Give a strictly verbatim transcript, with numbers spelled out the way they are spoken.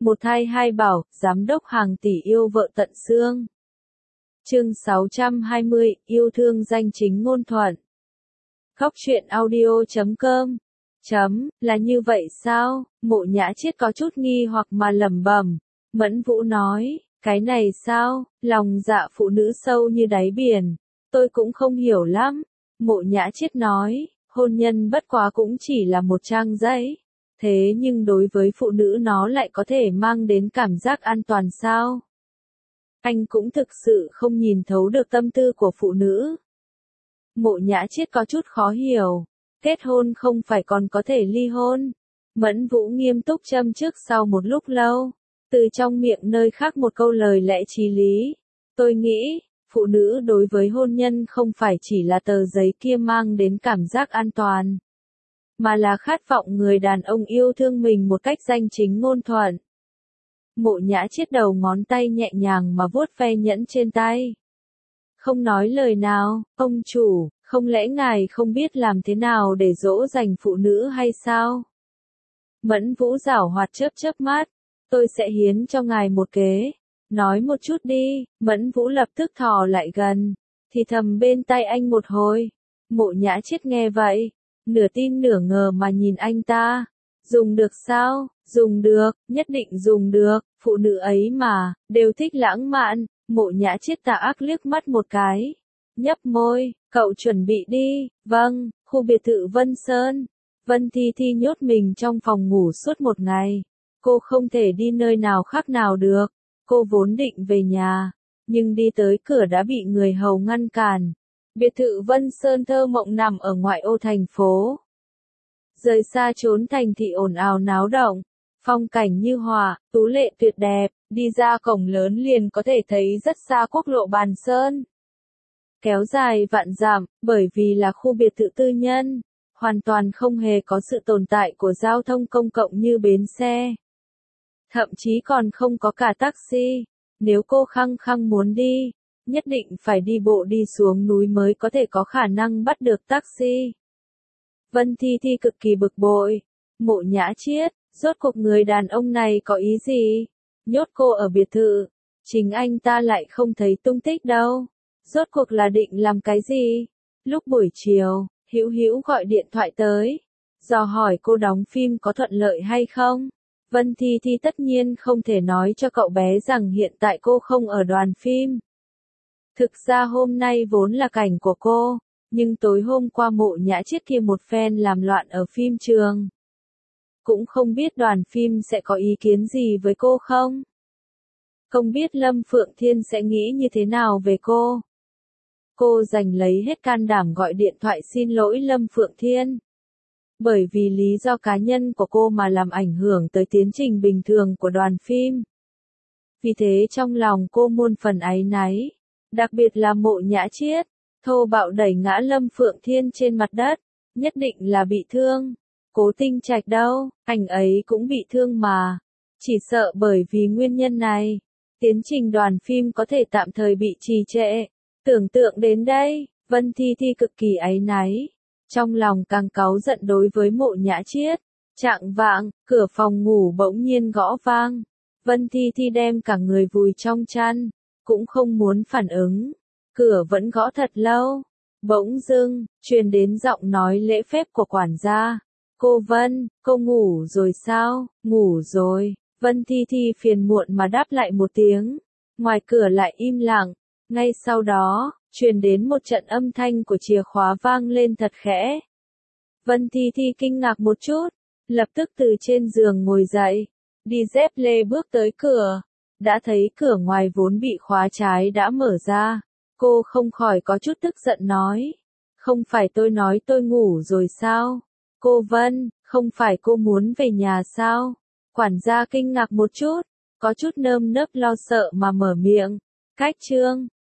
Một thai hai bảo, giám đốc hàng tỷ yêu vợ tận xương. Chương sáu trăm hai mươi, yêu thương danh chính ngôn thuận. Khóc chuyện audio chấm com. Chấm, là như vậy sao? Mộ Nhã Chiết có chút nghi hoặc mà lẩm bẩm. Mẫn Vũ nói, cái này sao? Lòng dạ phụ nữ sâu như đáy biển. Tôi cũng không hiểu lắm. Mộ Nhã Chiết nói, hôn nhân bất quá cũng chỉ là một trang giấy. Thế nhưng đối với phụ nữ nó lại có thể mang đến cảm giác an toàn sao? Anh cũng thực sự không nhìn thấu được tâm tư của phụ nữ. Mộ Nhã Chiết có chút khó hiểu. Kết hôn không phải còn có thể ly hôn. Mẫn Vũ nghiêm túc châm trước sau một lúc lâu. Từ trong miệng nơi khác một câu lời lẽ chí lý. Tôi nghĩ, phụ nữ đối với hôn nhân không phải chỉ là tờ giấy kia mang đến cảm giác an toàn. Mà là khát vọng người đàn ông yêu thương mình một cách danh chính ngôn thuận. Mộ Nhã Chiết đầu ngón tay nhẹ nhàng mà vuốt ve nhẫn trên tay. Không nói lời nào, ông chủ, không lẽ ngài không biết làm thế nào để dỗ dành phụ nữ hay sao? Mẫn Vũ giảo hoạt chớp chớp mắt, tôi sẽ hiến cho ngài một kế. Nói một chút đi, Mẫn Vũ lập tức thò lại gần, thì thầm bên tai anh một hồi. Mộ Nhã Chiết nghe vậy, nửa tin nửa ngờ mà nhìn anh ta. Dùng được sao? Dùng được, nhất định dùng được, phụ nữ ấy mà, đều thích lãng mạn. Mộ Nhã Chiết tà ác liếc mắt một cái. Nhấp môi, cậu chuẩn bị đi. Vâng, khu biệt thự Vân Sơn. Vân Thi Thi nhốt mình trong phòng ngủ suốt một ngày. Cô không thể đi nơi nào khác nào được. Cô vốn định về nhà, nhưng đi tới cửa đã bị người hầu ngăn cản. Biệt thự Vân Sơn thơ mộng nằm ở ngoại ô thành phố. Rời xa trốn thành thị ồn ào náo động, phong cảnh như họa, tú lệ tuyệt đẹp, đi ra cổng lớn liền có thể thấy rất xa quốc lộ Bàn Sơn. Kéo dài vạn dặm, bởi vì là khu biệt thự tư nhân, hoàn toàn không hề có sự tồn tại của giao thông công cộng như bến xe. Thậm chí còn không có cả taxi, nếu cô khăng khăng muốn đi, nhất định phải đi bộ đi xuống núi mới có thể có khả năng bắt được taxi. Vân Thi Thi cực kỳ bực bội. Mộ Nhã Chiết, rốt cuộc người đàn ông này có ý gì? Nhốt cô ở biệt thự, chính anh ta lại không thấy tung tích đâu. Rốt cuộc là định làm cái gì? Lúc buổi chiều, Hữu Hữu gọi điện thoại tới, dò hỏi cô đóng phim có thuận lợi hay không. Vân Thi Thi tất nhiên không thể nói cho cậu bé rằng hiện tại cô không ở đoàn phim. Thực ra hôm nay vốn là cảnh của cô, nhưng tối hôm qua Mộ Nhã Chiết kia một phen làm loạn ở phim trường. Cũng không biết đoàn phim sẽ có ý kiến gì với cô không? Không biết Lâm Phượng Thiên sẽ nghĩ như thế nào về cô? Cô dành lấy hết can đảm gọi điện thoại xin lỗi Lâm Phượng Thiên. Bởi vì lý do cá nhân của cô mà làm ảnh hưởng tới tiến trình bình thường của đoàn phim. Vì thế trong lòng cô muôn phần áy náy, đặc biệt là Mộ Nhã Chiết, thô bạo đẩy ngã Lâm Phượng Thiên trên mặt đất, nhất định là bị thương. Cố Tinh Trạch đâu, anh ấy cũng bị thương mà. Chỉ sợ bởi vì nguyên nhân này, tiến trình đoàn phim có thể tạm thời bị trì trệ. Tưởng tượng đến đây, Vân Thi Thi cực kỳ áy náy. Trong lòng càng cáu giận đối với Mộ Nhã Chiết. Chạng vạng, cửa phòng ngủ bỗng nhiên gõ vang. Vân Thi Thi đem cả người vùi trong chăn, cũng không muốn phản ứng. Cửa vẫn gõ thật lâu. Bỗng dưng, truyền đến giọng nói lễ phép của quản gia. Cô Vân, cô ngủ rồi sao? Ngủ rồi. Vân Thi Thi phiền muộn mà đáp lại một tiếng. Ngoài cửa lại im lặng. Ngay sau đó, truyền đến một trận âm thanh của chìa khóa vang lên thật khẽ. Vân Thi Thi kinh ngạc một chút, lập tức từ trên giường ngồi dậy, đi dép lê bước tới cửa. Đã thấy cửa ngoài vốn bị khóa trái đã mở ra. Cô không khỏi có chút tức giận nói. Không phải tôi nói tôi ngủ rồi sao? Cô Vân, không phải cô muốn về nhà sao? Quản gia kinh ngạc một chút, có chút nơm nớp lo sợ mà mở miệng. Cách trương,